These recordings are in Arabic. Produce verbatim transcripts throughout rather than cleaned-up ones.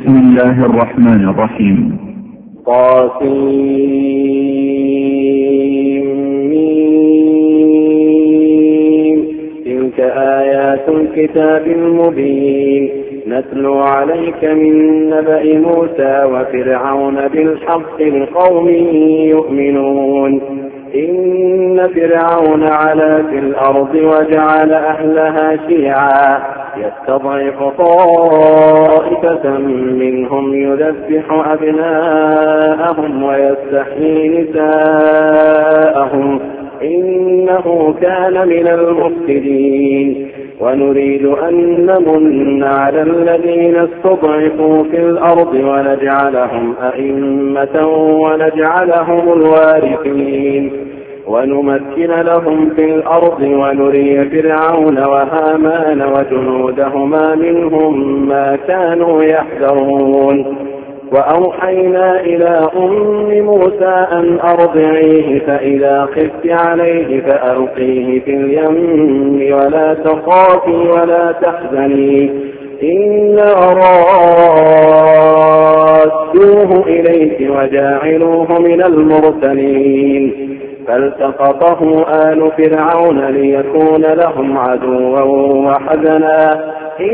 بسم الله الرحمن الرحيم. طاسيم. تلك آيات الكتاب المبين نتلو عليك من نبأ موسى وفرعون بالحق لقوم يؤمنون. إن فرعون علا في الأرض وجعل أهلها شيعا يستضعف طائفة منهم يذبح أبناءهم ويستحيي نساءهم إنه كان من المفسدين. ونريد أن نمن على الذين استضعفوا في الأرض ونجعلهم أئمة ونجعلهم الوارثين ونمكن لهم في الأرض ونري فرعون وهامان وجنودهما منهم ما كانوا يحذرون. وأوحينا إلى أم موسى أن أرضعيه فإذا خفت عليه فألقيه في اليم ولا تخافي ولا تحزني إنا رادوه إليك وجاعلوه من المرسلين. فالتقطه آل فرعون ليكون لهم عدوا وحزنا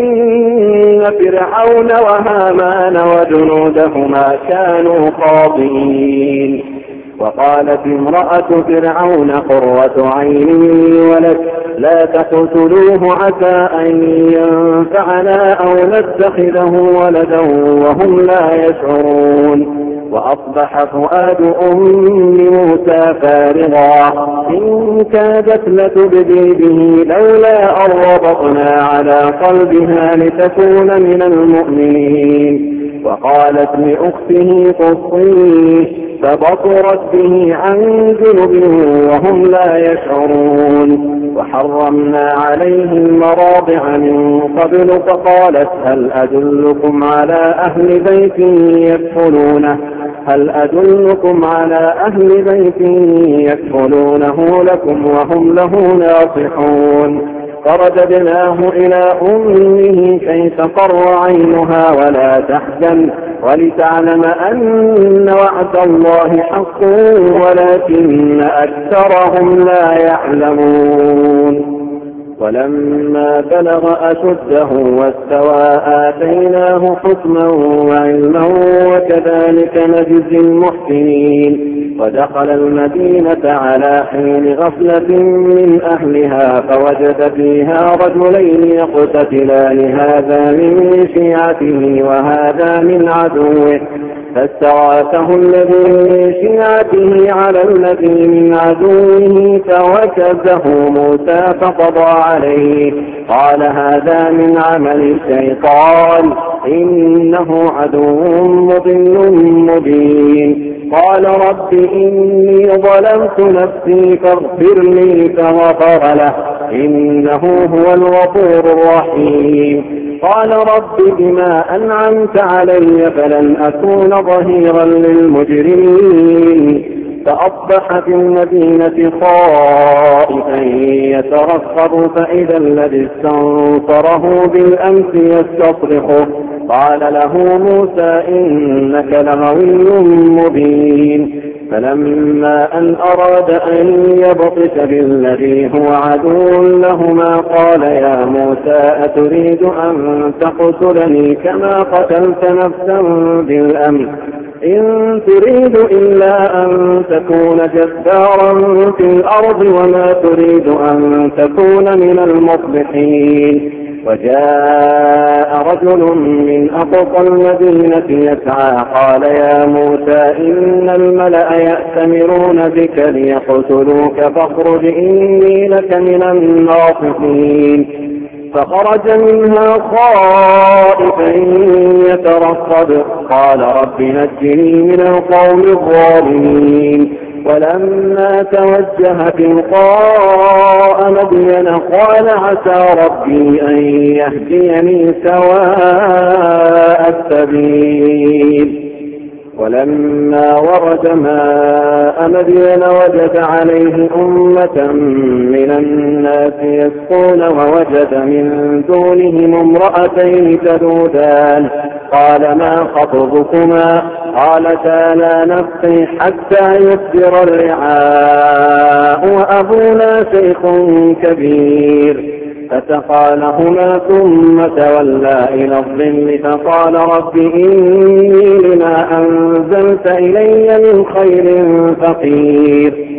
إن فرعون وهامان وجنودهما كانوا خاطئين. وقالت امرأة فرعون قرة عين ولك لا تقتلوه عسى أن ينفعنا أو نتخذه ولدا وهم لا يشعرون. وأصبح فؤاد أم موسى فارغا إن كادت لتبدي به لولا أن ربطنا على قلبها لتكون من المؤمنين. وقالت لأخته قصيه فبصرت به عن جنب وهم لا يشعرون. وحرمنا عليه المراضع من قبل فقالت هل أدلكم على أهل بيت يكفلونه هل أدلكم على أهل بيت يكفلونه لكم وهم له ناصحون. فرددناه إلى أمه كي تقر عينها ولا تحزن ولتعلم أن وعد الله حق ولكن أكثرهم لا يعلمون. ولما بلغ أشده واستوى آتيناه حكما وعلما وكذلك نجزي المحسنين. ودخل المدينة على حين غفلة من أهلها فوجد فيها رجلين يقتتلان هذا من شيعته وهذا من عدوه فاستغاثه الذي من شيعته على الذي من عدوه فوكزه موسى فقضى عليه قال هذا من عمل الشيطان إنه عدو مضل مبين. قال رب إني ظلمت نفسي فاغفر لي فغفر له إنه هو الغفور الرحيم. قال رب بما أنعمت علي فلن أكون ظهيرا للمجرمين. فأصبح في المدينة خائفا يترقب فإذا الذي استنصره بالأمس يستصرخه قال له موسى إنك لغوي مبين. فلما أن أراد أن يبطش بالذي هو عدو لهما قال يا موسى أتريد أن تقتلني كما قتلت نفسا بالأمس إن تريد إلا أن تكون جبارا في الأرض وما تريد أن تكون من المصلحين. وجاء رجل من أقصى المدينة يسعى قال يا موسى إن الملأ يأتمرون بك ليقتلوك فاخرج إني لك من الناصحين. فخرج منها خائفا يترقب قال رب نجني من القوم الظالمين. ولما توجه تلقاء مدين قال عسى ربي أن يهديني سواء السبيل. ولما ورد ماء مدين وجد عليه أمة من الناس يسقون ووجد من دونهم امرأتين تذودان قال ما خطبكما قالتا لا نسقي حتى يصدر الرعاء وأبونا شيخ كبير فسقى لهما ثم تولى إلى الظل فقال رب إني لما أنزلت إلي من خير فقير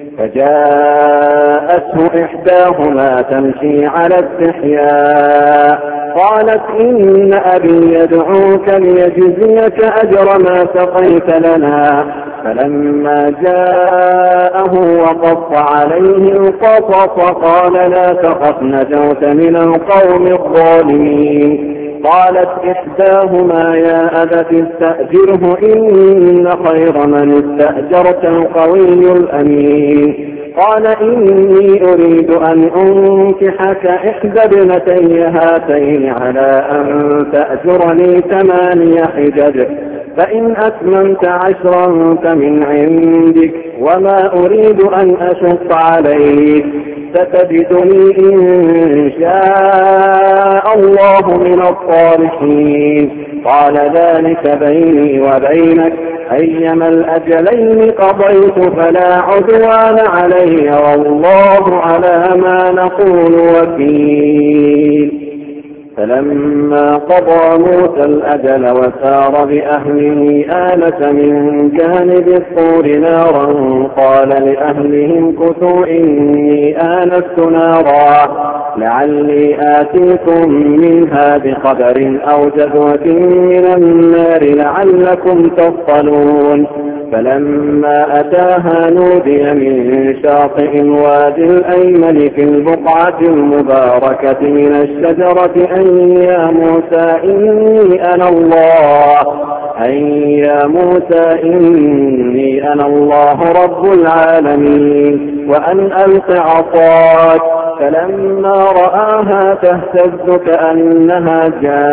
فجاءته إحداهما تمشي على استحياء قالت إن أبي يدعوك ليجزيك أجر ما سقيت لنا فلما جاءه وقص عليه القصص قال لا تخف نجوت من القوم الظالمين قالت إحداهما يا أبت استأجره إن خير من استأجرت القوي الأمين قال إني أريد أن أنكحك إحدى ابنتي هاتين على أن تأجرني ثماني حجج فإن أتممت عشرا فمن عندك وما أريد أن أشق عليك ستجدني إن شاء الله من الصالحين قال ذلك بيني وبينك أيما الأجلين قضيت فلا عدوان علي والله على ما نقول وكيل فلما قضى موسى الأجل وسار بأهله آنس من جانب الطور نارا قال لأهلهم كثوا إني آنست نارا لعلي آتيكم منها بخبر أو جذوة من النار لعلكم تصطلون فلما أتاها نودي من شاطئ الوادي الأيمن في البقعة المباركة من الشجرة أن يا موسى إني أنا الله أن يا موسى إني أنا الله رب العالمين وأن ألق عصاك فلما رآها تهتز كأنها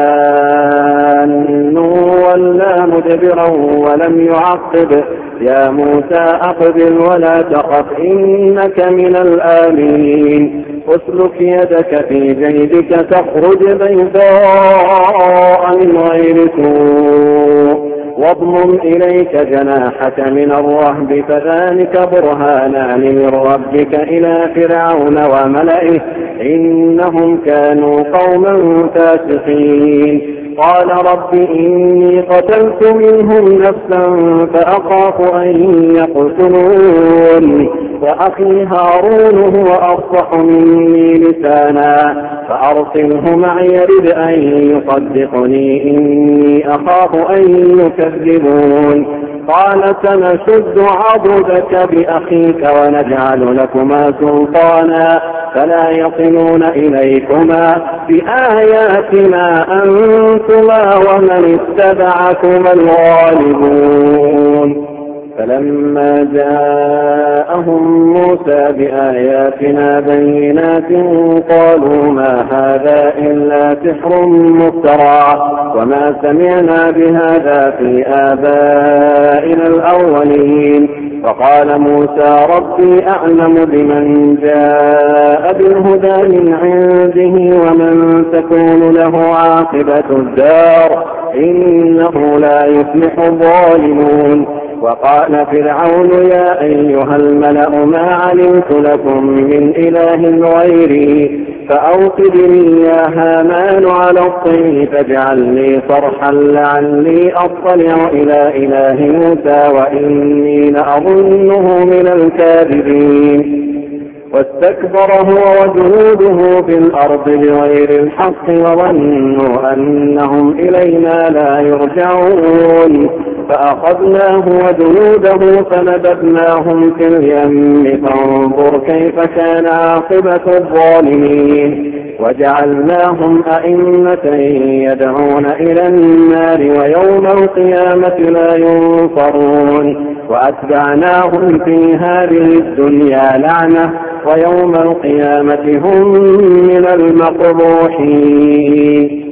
جان ولا مدبرا ولم يعقب يا موسى أقبل ولا تخف إنك من الآمنين اسلك يدك في جيبك تخرج بيضاء من غير سوء واضمم إليك جناحك من الرهب فذلك برهانان من ربك إلى فرعون وملئه إنهم كانوا قوما فاسقين قال رب إني قتلت منهم نفسا فأخاف أن يقتلون وأخي هارون هو أفصح مني لسانا فأرسله معي يرد أن يصدقني إني أخاف أن يكذبون قال سنشد عضدك بأخيك ونجعل لكما سلطانا فلا يصلون إليكما بآياتنا أنتما ومن اتبعكما الغالبون فلما جاءهم موسى بآياتنا بينات قالوا ما هذا إلا سحر مفترى وما سمعنا بهذا في آبائنا الأولين فقال موسى ربي أعلم بمن جاء بالهدى من عنده ومن تكون له عاقبة الدار إنه لا يفلح الظالمون وقال فرعون يا أيها الملأ ما علمت لكم من إله غيري فأوقد لي يا هامان على الطين فاجعل لي صرحا لعلي أطلع إلى إله موسى وإني لأظنه من الكاذبين واستكبر هو وجنوده في الأرض بغير الحق وظنوا أنهم إلينا لا يرجعون فأخذناه وجنوده فنبذناهم في اليم فانظر كيف كان عاقبة الظالمين وجعلناهم أئمة يدعون إلى النار ويوم القيامة لا ينصرون وأتبعناهم في هذه الدنيا لعنة ويوم القيامة هم من المقبوحين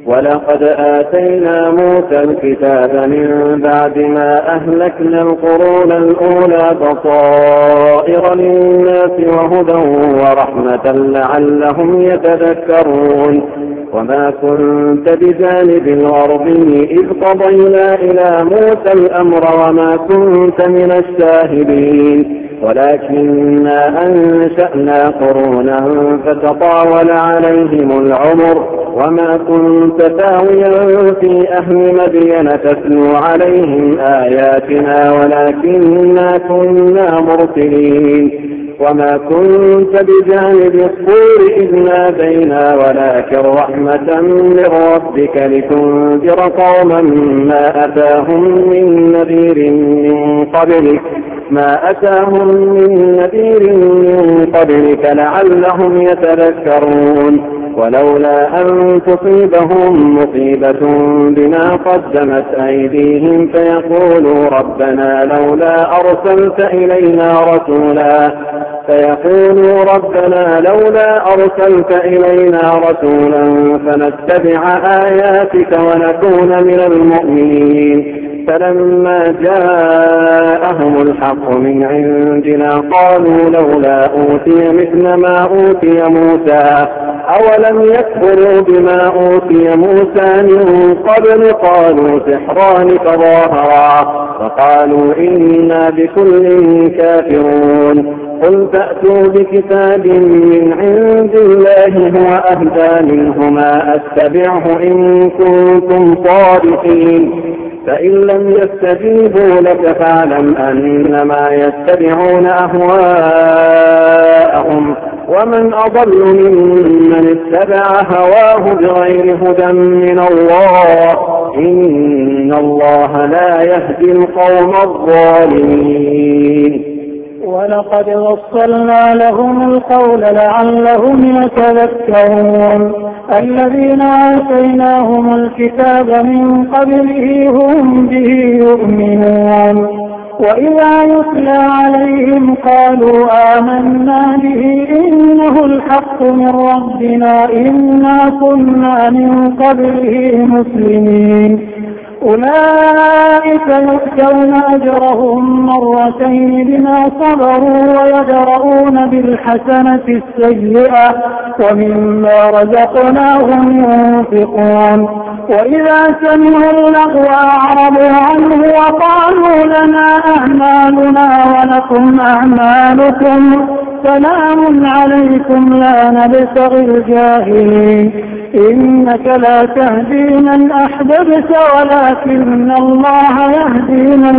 ولقد آتينا موسى الكتاب من بعد ما أهلكنا القرون الأولى بصائر للناس وهدى ورحمة لعلهم يتذكرون وما كنت بجانب الغربي إذ قضينا إلى موسى الأمر وما كنت من الشاهدين ولكننا أنشأنا قرونا فتطاول عليهم العمر وما كنت ثاويا في أهل مدين تتلو عليهم آياتنا ولكننا كنا مرسلين وما كنت بجانب الطور إذ نادينا ولكن رحمة من ربك لتنذر قوما ما أتاهم من نذير من قبلك ما أتاهم من نذير من قبلك لعلهم يتذكرون ولولا أن تصيبهم مصيبة بما قدمت أيديهم فيقولوا ربنا لولا أرسلت إلينا رسولا فيقولوا ربنا لولا أرسلت إلينا رسولا فنتبع آياتك ونكون من المؤمنين فلما جاءهم الحق من عندنا قالوا لولا أوتي مثل ما أوتي موسى أولم يكفروا بما أوتي موسى من قبل قالوا سحران تظاهرا وقالوا إنا بكل كافرون قل فأتوا بكتاب من عند الله هو أهدى منهما أتبعه إن كنتم صادقين فإن لم يستجيبوا لك فاعلم أنما يتبعون أهواءهم ومن أضل ممن اتبع هواه بغير هدى من الله إن الله لا يهدي القوم الظالمين ولقد وصلنا لهم القول لعلهم يتذكرون الذين آتيناهم الكتاب من قبله هم به يؤمنون وإذا يتلى عليهم قالوا آمنا به إنه الحق من ربنا إنا كنا من قبله مسلمين أولئك يؤتون أجرهم مرتين بما صبروا ويدرؤون بالحسنة السيئة ومما رزقناهم ينفقون وإذا سمعوا اللغو أعرضوا عنه وقالوا لنا أعمالنا ولكم أعمالكم سلام عليكم لا نبتغي الجاهلين إنك لا تهدي من أحببت ولكن الله يهدي من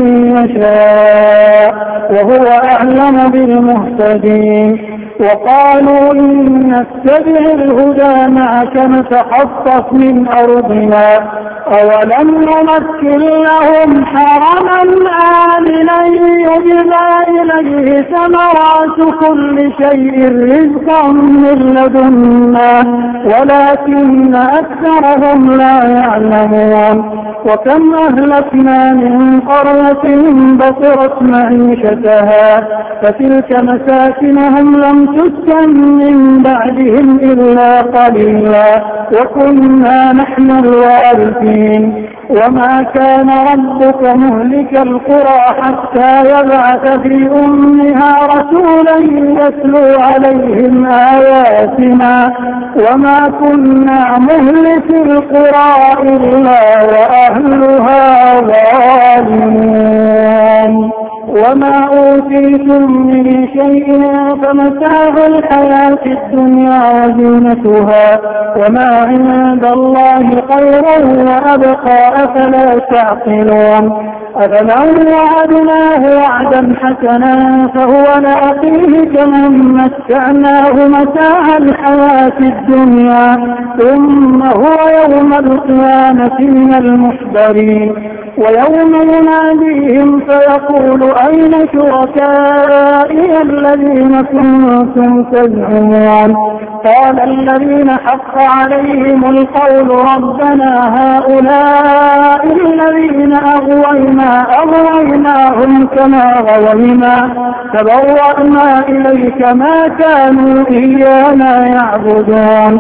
يشاء وهو أعلم بالمهتدين وقالوا إن نتبع الهدى معك نتخطف من أرضنا أولم نمكن لهم حرما آمنا يجبى إليه ثمرات كل شيء رزقا من لدنا ولكن أكثرهم لا يعلمون وكم أهلكنا من قرية بطرت معيشتها فتلك مساكنهم لم تسكن من بعدهم إلا قليلا وكنا نحن الوارثين وما كان ربك مهلك القرى حتى يبعث في أمها رسولا يتلو عليهم آياتنا وما كنا مهلك القرى إلا وأهلها ظالمون وما أوتيتم من شيء فمتاع الحياة الدنيا وزينتها وما عند الله خير وأبقى أفلا تعقلون أفمن وعدناه وعدا حسنا فهو لأخيه كمن متعناه متاع الحياة الدنيا ثم هو يوم القيامة من المحضرين ويوم يناديهم فيقول أين شركائي الذين كنتم تزعمون قال الذين حق عليهم القول ربنا هؤلاء الذين أغوينا أغويناهم كما غوينا تبوأنا إليك ما كانوا إيانا يعبدون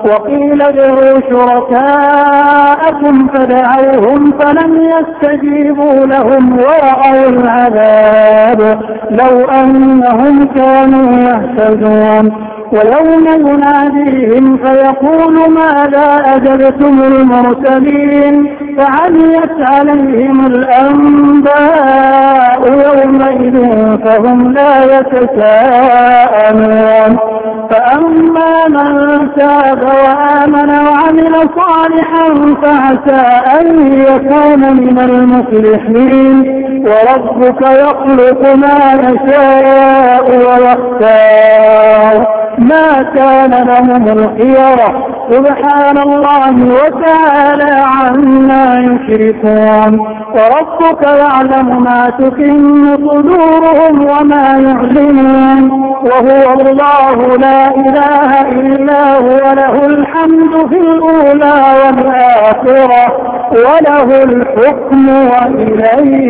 وقيل ادعوا شركاءكم فدعوهم فلم يستجيبوا لهم ورأوا العذاب لو أنهم كانوا يهتدون. ويوم يناديهم فيقول ماذا أجبتم المرسلين فعميت عليهم الأنباء يومئذ فهم لا يتساءلون. فأما من تاب وآمن وعمل صالحا فعسى أن يكون من المفلحين. وربك يخلق ما يشاء ويختار ما كان لهم الخيرة سبحان الله وتعالى عما يشركون. وربك يعلم ما تكن صدورهم وما يعلنون وهو الله لا إله إلا هو له الحمد في الأولى والآخرة وله الحكم وإليه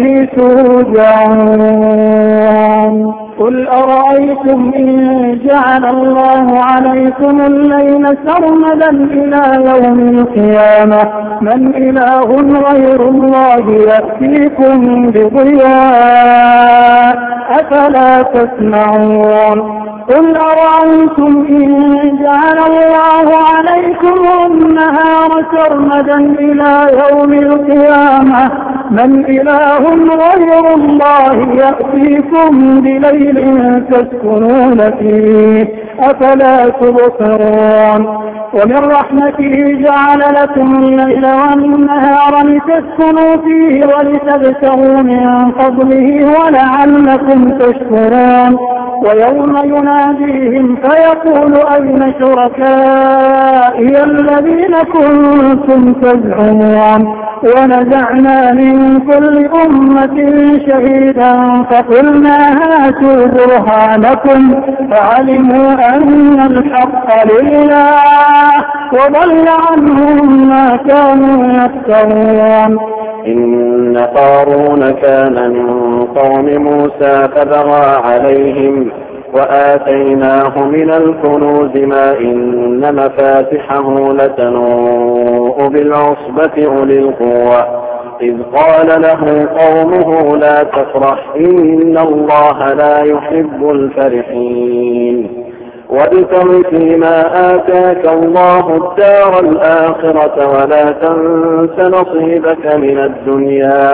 ترجعون. قل أرأيتم إن جعل الله عليكم الليل سرمدا إلى يوم القيامة من إله غير الله يأتيكم بضياء أفلا تسمعون. قل أرأيتم إن جعل الله عليكم النهار سرمدا إلى يوم القيامة من إله غير الله يأتيكم بليل تسكنون فيه أفلا تبصرون. ومن رحمته جعل لكم الليل والنهار لتسكنوا فيه ولتبتغوا من فضله ولعلكم تشكرون. ويوم يناديهم فيقول أين شركائي الذين كنتم تزعمون ونزعنا من كل أمة شهيدا فقلنا هاتوا برهانكم فعلموا أن الحق لله وضل عنهم ما كانوا يفترون. إن قارون كان من قوم موسى فبغى عليهم وآتيناه من الكنوز ما إن مفاتحه لتنوء بالعصبة أولي القوة إذ قال له قومه لا تفرح إن الله لا يحب الفرحين وابتغ فيما آتاك الله الدار الآخرة ولا تنس نصيبك من الدنيا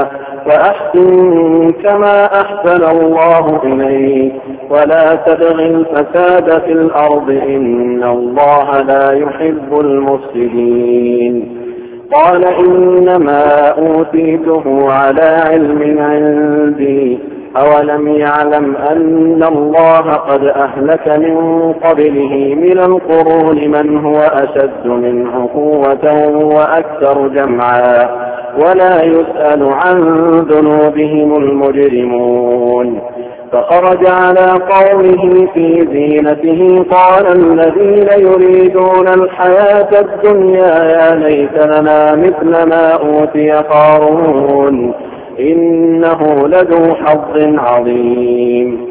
فأحسن كما أحسن الله إليك ولا تبغ الفساد في الأرض إن الله لا يحب المفسدين. قال إنما أوتيته على علم عندي أولم يعلم أن الله قد أهلك من قبله من القرون من هو أشد منه قوة وأكثر جمعا ولا يسأل عن ذنوبهم المجرمون. فخرج على قومه في زينته قال الذين يريدون الحياة الدنيا يا ليت لنا مثل ما أوتي قارون إنه لذو حظ عظيم.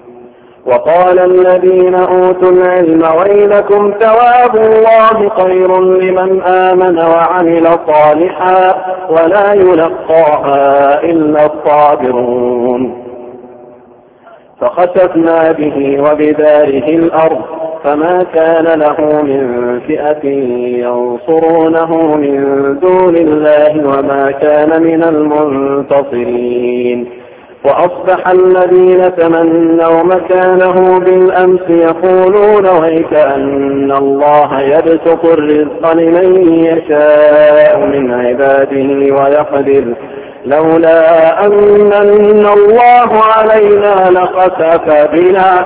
وقال الذين أوتوا العلم ويلكم ثواب الله خير لمن آمن وعمل صالحا ولا يلقاها إلا الصابرون. فخسفنا به وبداره الأرض فما كان له من فئة ينصرونه من دون الله وما كان من المنتصرين. وأصبح الذين تمنوا مكانه بالأمس يقولون ويكأن الله يبسط الرزق لمن يشاء من عباده ويقدر لولا أن الله علينا لخسف بنا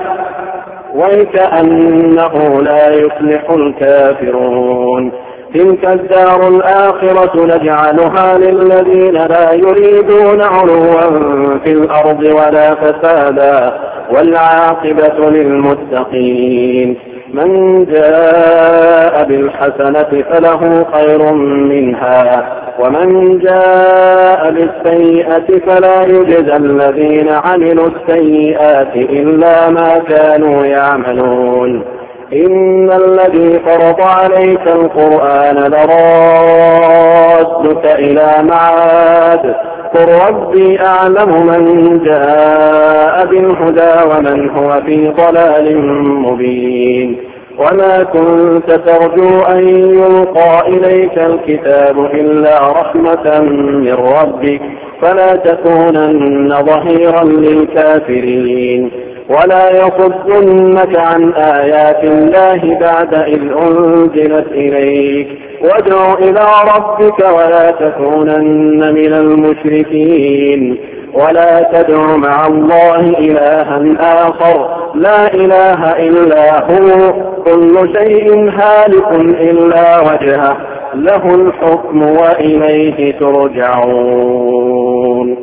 ويكأنه لا يفلح الكافرون. تلك الدار الآخرة نجعلها للذين لا يريدون علوا في الأرض ولا فسادا والعاقبة للمتقين. من جاء بالحسنة فله خير منها ومن جاء بالسيئة فلا يجزى الذين عملوا السيئات إلا ما كانوا يعملون. إن الذي فرض عليك القرآن لرادك إلى معاد قل ربي أعلم من جاء بالهدى ومن هو في ضلال مبين وما كنت ترجو أن يلقى إليك الكتاب إلا رحمة من ربك فلا تكونن ظهيرا للكافرين ولا يصدنك عن آيات الله بعد إذ أنزلت إليك وادع إلى ربك ولا تكونن من المشركين ولا تدع مع الله إلها آخر لا إله إلا هو كل شيء هالك إلا وجهه له الحكم وإليه ترجعون.